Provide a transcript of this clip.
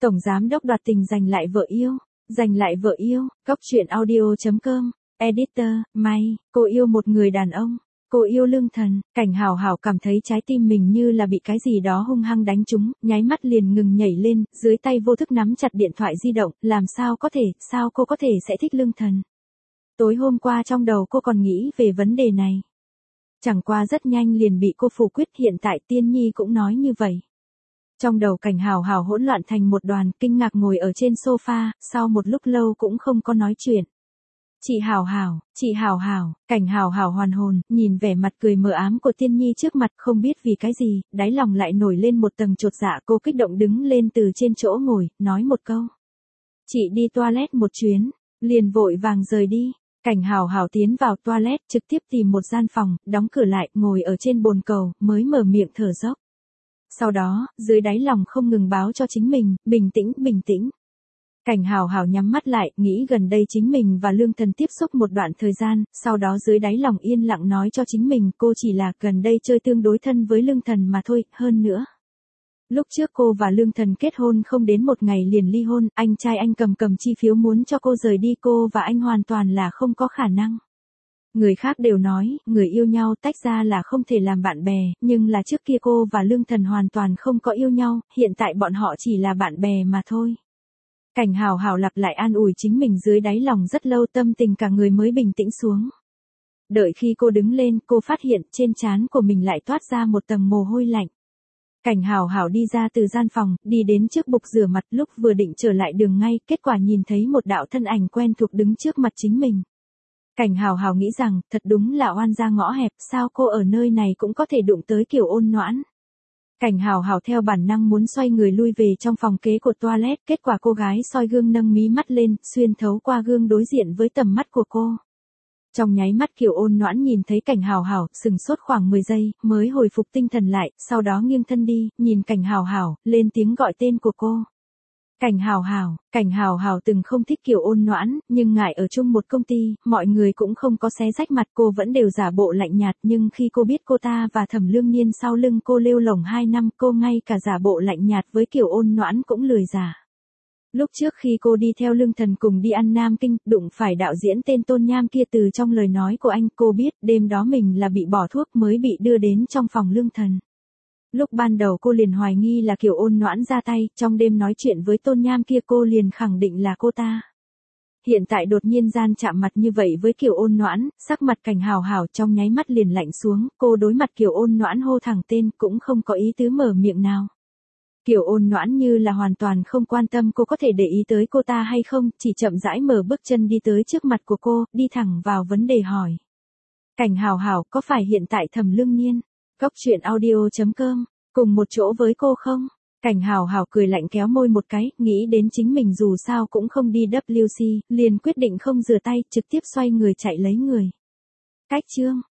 Tổng giám đốc đoạt tình giành lại vợ yêu. Giành lại vợ yêu, Cóc truyện audio.com, editor, May, cô yêu một người đàn ông. Cô yêu Lương Thần. Cảnh Hào Hào cảm thấy trái tim mình như là bị cái gì đó hung hăng đánh trúng, nháy mắt liền ngừng nhảy lên, dưới tay vô thức nắm chặt điện thoại di động, làm sao cô có thể sẽ thích Lương Thần. Tối hôm qua trong đầu cô còn nghĩ về vấn đề này. Chẳng qua rất nhanh liền bị cô phủ quyết, hiện tại Tiên Nhi cũng nói như vậy. Trong đầu Cảnh Hào Hào hỗn loạn thành một đoàn, kinh ngạc ngồi ở trên sofa, sau một lúc lâu cũng không có nói chuyện. Chị Hào Hào, Cảnh Hào Hào hoàn hồn, nhìn vẻ mặt cười mờ ám của Tiên Nhi trước mặt, không biết vì cái gì, đáy lòng lại nổi lên một tầng chột dạ. Cô kích động đứng lên từ trên chỗ ngồi, nói một câu. Chị đi toilet một chuyến, liền vội vàng rời đi. Cảnh Hào Hào tiến vào toilet, trực tiếp tìm một gian phòng, đóng cửa lại, ngồi ở trên bồn cầu, mới mở miệng thở dốc. Sau đó, dưới đáy lòng không ngừng báo cho chính mình, bình tĩnh. Cảnh Hào Hào nhắm mắt lại, nghĩ gần đây chính mình và Lương Thần tiếp xúc một đoạn thời gian, sau đó dưới đáy lòng yên lặng nói cho chính mình, cô chỉ là gần đây chơi tương đối thân với Lương Thần mà thôi, hơn nữa. Lúc trước cô và Lương Thần kết hôn không đến một ngày liền ly hôn, anh trai anh cầm chi phiếu muốn cho cô rời đi, cô và anh hoàn toàn là không có khả năng. Người khác đều nói, người yêu nhau tách ra là không thể làm bạn bè, nhưng là trước kia cô và Lương Thần hoàn toàn không có yêu nhau, hiện tại bọn họ chỉ là bạn bè mà thôi. Cảnh Hào Hào lặp lại an ủi chính mình dưới đáy lòng rất lâu, tâm tình cả người mới bình tĩnh xuống. Đợi khi cô đứng lên, cô phát hiện trên trán của mình lại toát ra một tầng mồ hôi lạnh. Cảnh Hào Hào đi ra từ gian phòng, đi đến trước bục rửa mặt, lúc vừa định trở lại đường ngay, kết quả nhìn thấy một đạo thân ảnh quen thuộc đứng trước mặt chính mình. Cảnh Hào Hào nghĩ rằng, thật đúng là oan gia ngõ hẹp, sao cô ở nơi này cũng có thể đụng tới Kiều Ôn Noãn. Cảnh Hào Hào theo bản năng muốn xoay người lui về trong phòng kế của toilet, kết quả cô gái soi gương nâng mí mắt lên, xuyên thấu qua gương đối diện với tầm mắt của cô. Trong nháy mắt Kiều Ôn Noãn nhìn thấy Cảnh Hào Hào, sừng sốt khoảng 10 giây, mới hồi phục tinh thần lại, sau đó nghiêng thân đi, nhìn Cảnh Hào Hào, lên tiếng gọi tên của cô. Cảnh Hào Hào từng không thích Kiều Ôn Noãn, nhưng ngại ở chung một công ty, mọi người cũng không có xé rách mặt, cô vẫn đều giả bộ lạnh nhạt, nhưng khi cô biết cô ta và Thẩm Lương Niên sau lưng cô lêu lổng 2 năm, cô ngay cả giả bộ lạnh nhạt với Kiều Ôn Noãn cũng lười giả. Lúc trước khi cô đi theo Lương Thần cùng đi ăn Nam Kinh, đụng phải đạo diễn tên Tôn Nham kia, từ trong lời nói của anh cô biết đêm đó mình là bị bỏ thuốc mới bị đưa đến trong phòng Lương Thần. Lúc ban đầu cô liền hoài nghi là Kiều Ôn Noãn ra tay, trong đêm nói chuyện với Tôn Nham kia cô liền khẳng định là cô ta. Hiện tại đột nhiên gian chạm mặt như vậy với Kiều Ôn Noãn, sắc mặt Cảnh Hào Hào trong nháy mắt liền lạnh xuống, cô đối mặt Kiều Ôn Noãn hô thẳng tên, cũng không có ý tứ mở miệng nào. Kiều Ôn Noãn như là hoàn toàn không quan tâm cô có thể để ý tới cô ta hay không, chỉ chậm rãi mở bước chân đi tới trước mặt của cô, đi thẳng vào vấn đề hỏi. Cảnh Hào Hào, có phải hiện tại Thẩm Lương Niên, Cóc truyện audio.com, cùng một chỗ với cô không? Cảnh Hào Hào cười lạnh kéo môi một cái, nghĩ đến chính mình dù sao cũng không đi WC, liền quyết định không rửa tay, trực tiếp xoay người chạy lấy người. Cách chương.